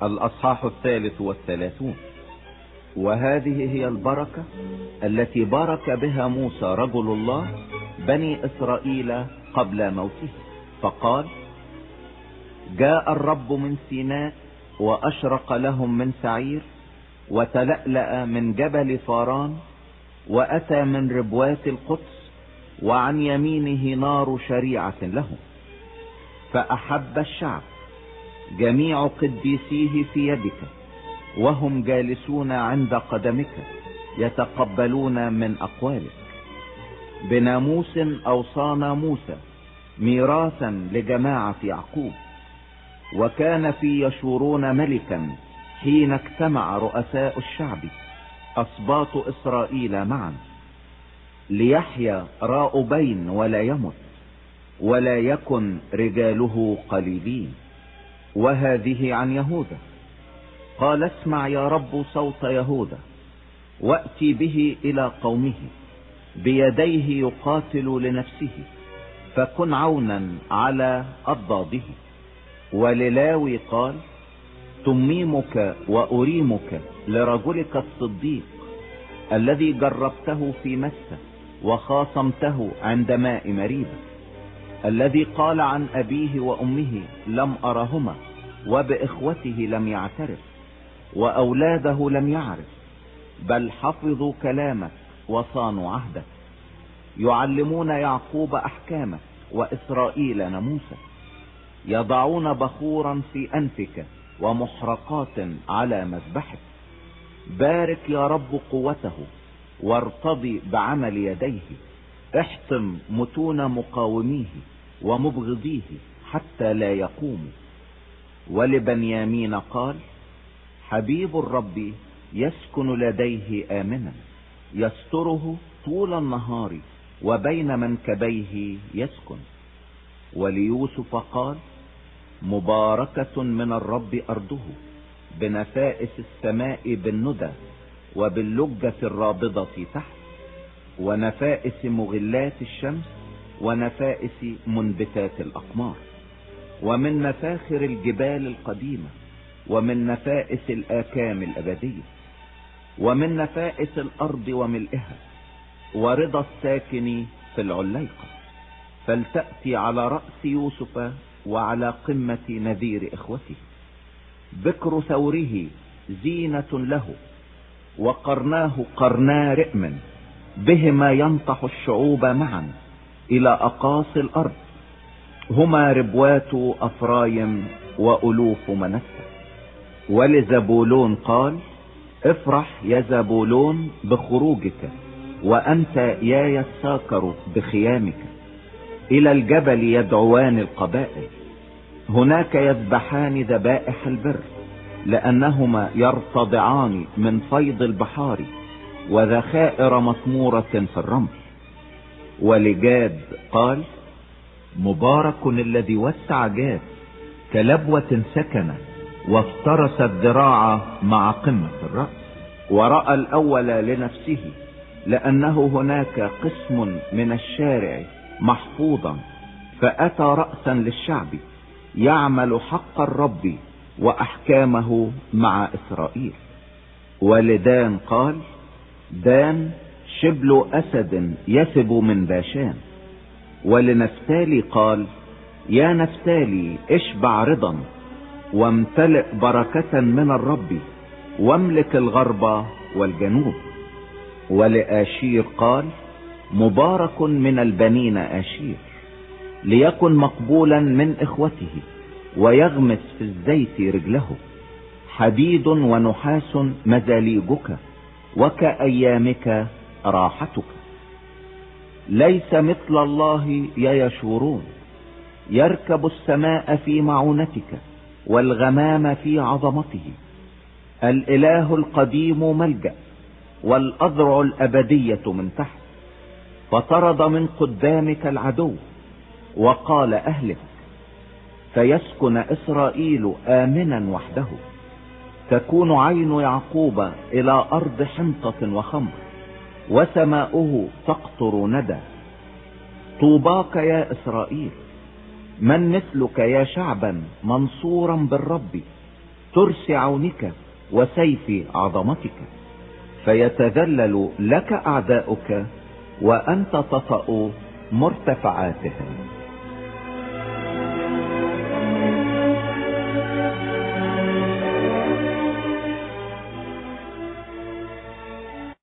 الأصحاح 33. وهذه هي البركة التي بارك بها موسى رجل الله بني إسرائيل قبل موته، فقال: جاء الرب من سيناء وأشرق لهم من سعير، وتلألأ من جبل فاران، وأتى من ربوات القدس، وعن يمينه نار شريعة لهم. فأحب الشعب جميع قديسيه في يدك، وهم جالسون عند قدمك يتقبلون من أقوالك. بناموس أوصانا موسى ميراثا لجماعة يعقوب. وكان في يشورون ملكا حين اجتمع رؤساء الشعب أسباط إسرائيل معا، ليحيا راؤبين ولا يمت، ولا يكن رجاله قليلين. وهذه عن يهوذا. قال: اسمع يا رب صوت يهوذا، وأتي به إلى قومه، بيديه يقاتل لنفسه، فكن عونا على أضداده. وللاوي قال: تميمك وأريمك لرجلك الصديق، الذي جربته في مسة وخاصمته عند ماء مريبة، الذي قال عن أبيه وأمه: لم أرهما، وبإخوته لم يعترف، وأولاده لم يعرف، بل حفظوا كلامك وصانوا عهدك، يعلمون يعقوب أحكامك وإسرائيل ناموسك، يضعون بخورا في أنفك ومحرقات على مذبحك. بارك يا رب قوته، وارتضي بعمل يديه، احطم متون مقاوميه ومبغضيه حتى لا يقوموا. ولبنيامين قال: حبيب الرب يسكن لديه آمنا، يستره طول النهار، وبين منكبيه يسكن. وليوسف قال: مباركة من الرب أرضه، بنفائس السماء بالندى، وباللجة الرابضة تحت، ونفائس مغلات الشمس، ونفائس منبتات الأقمار، ومن مفاخر الجبال القديمة، ومن نفائس الآكام الأبدية، ومن نفائس الأرض وملئها، ورضا الساكن في العليقة. فلتأتي على رأس يوسف وعلى قمة نذير إخوته. بكر ثوره زينة له، وقرناه قرنا رئم، بهما ينطح الشعوب معا إلى أقاصي الأرض. هما ربوات أفرايم وألوف منسى. ولزبولون قال: افرح يا زبولون بخروجك، وأنت يا يساكر بخيامك. إلى الجبل يدعوان القبائل، هناك يذبحان ذبائح البر، لأنهما يرتضعان من فيض البحار، وذخائر مطمورة في الرمل. ولجاد قال: مبارك الذي وسع جاد، كلبوة سكن، وافترس الذراع مع قمة الرأس. ورأى الأول لنفسه، لأنه هناك قسم من الشارع محفوظا، فأتى رأسا للشعب يعمل حق الرب وأحكامه مع إسرائيل. ولدان قال: دان شبل أسد يثب من باشان. ولنفتالي قال: يا نفتالي اشبع رضا، وامتلئ بركة من الرب، واملك الغرب والجنوب. ولآشير قال: مبارك من البنين آشير، ليكن مقبولا من إخوته، ويغمس في الزيت رجله. حديد ونحاس مزاليجك، وكأيامك راحتك. ليس مثل الله يا يشورون، يركب السماء في معونتك، والغمام في عظمته. الإله القديم ملجأ، والأذرع الأبدية من تحت. فطرد من قدامك العدو، وقال أهلك، فيسكن إسرائيل آمنا وحده. تكون عين يعقوب إلى أرض حنطة وخمر، وسماؤه تقطر ندى. طوباك يا إسرائيل، من مثلك يا شعبا منصورا بالرب، ترس عونك وسيف عظمتك، فيتذلل لك أعداؤك وأنت تطأ مرتفعاتهم.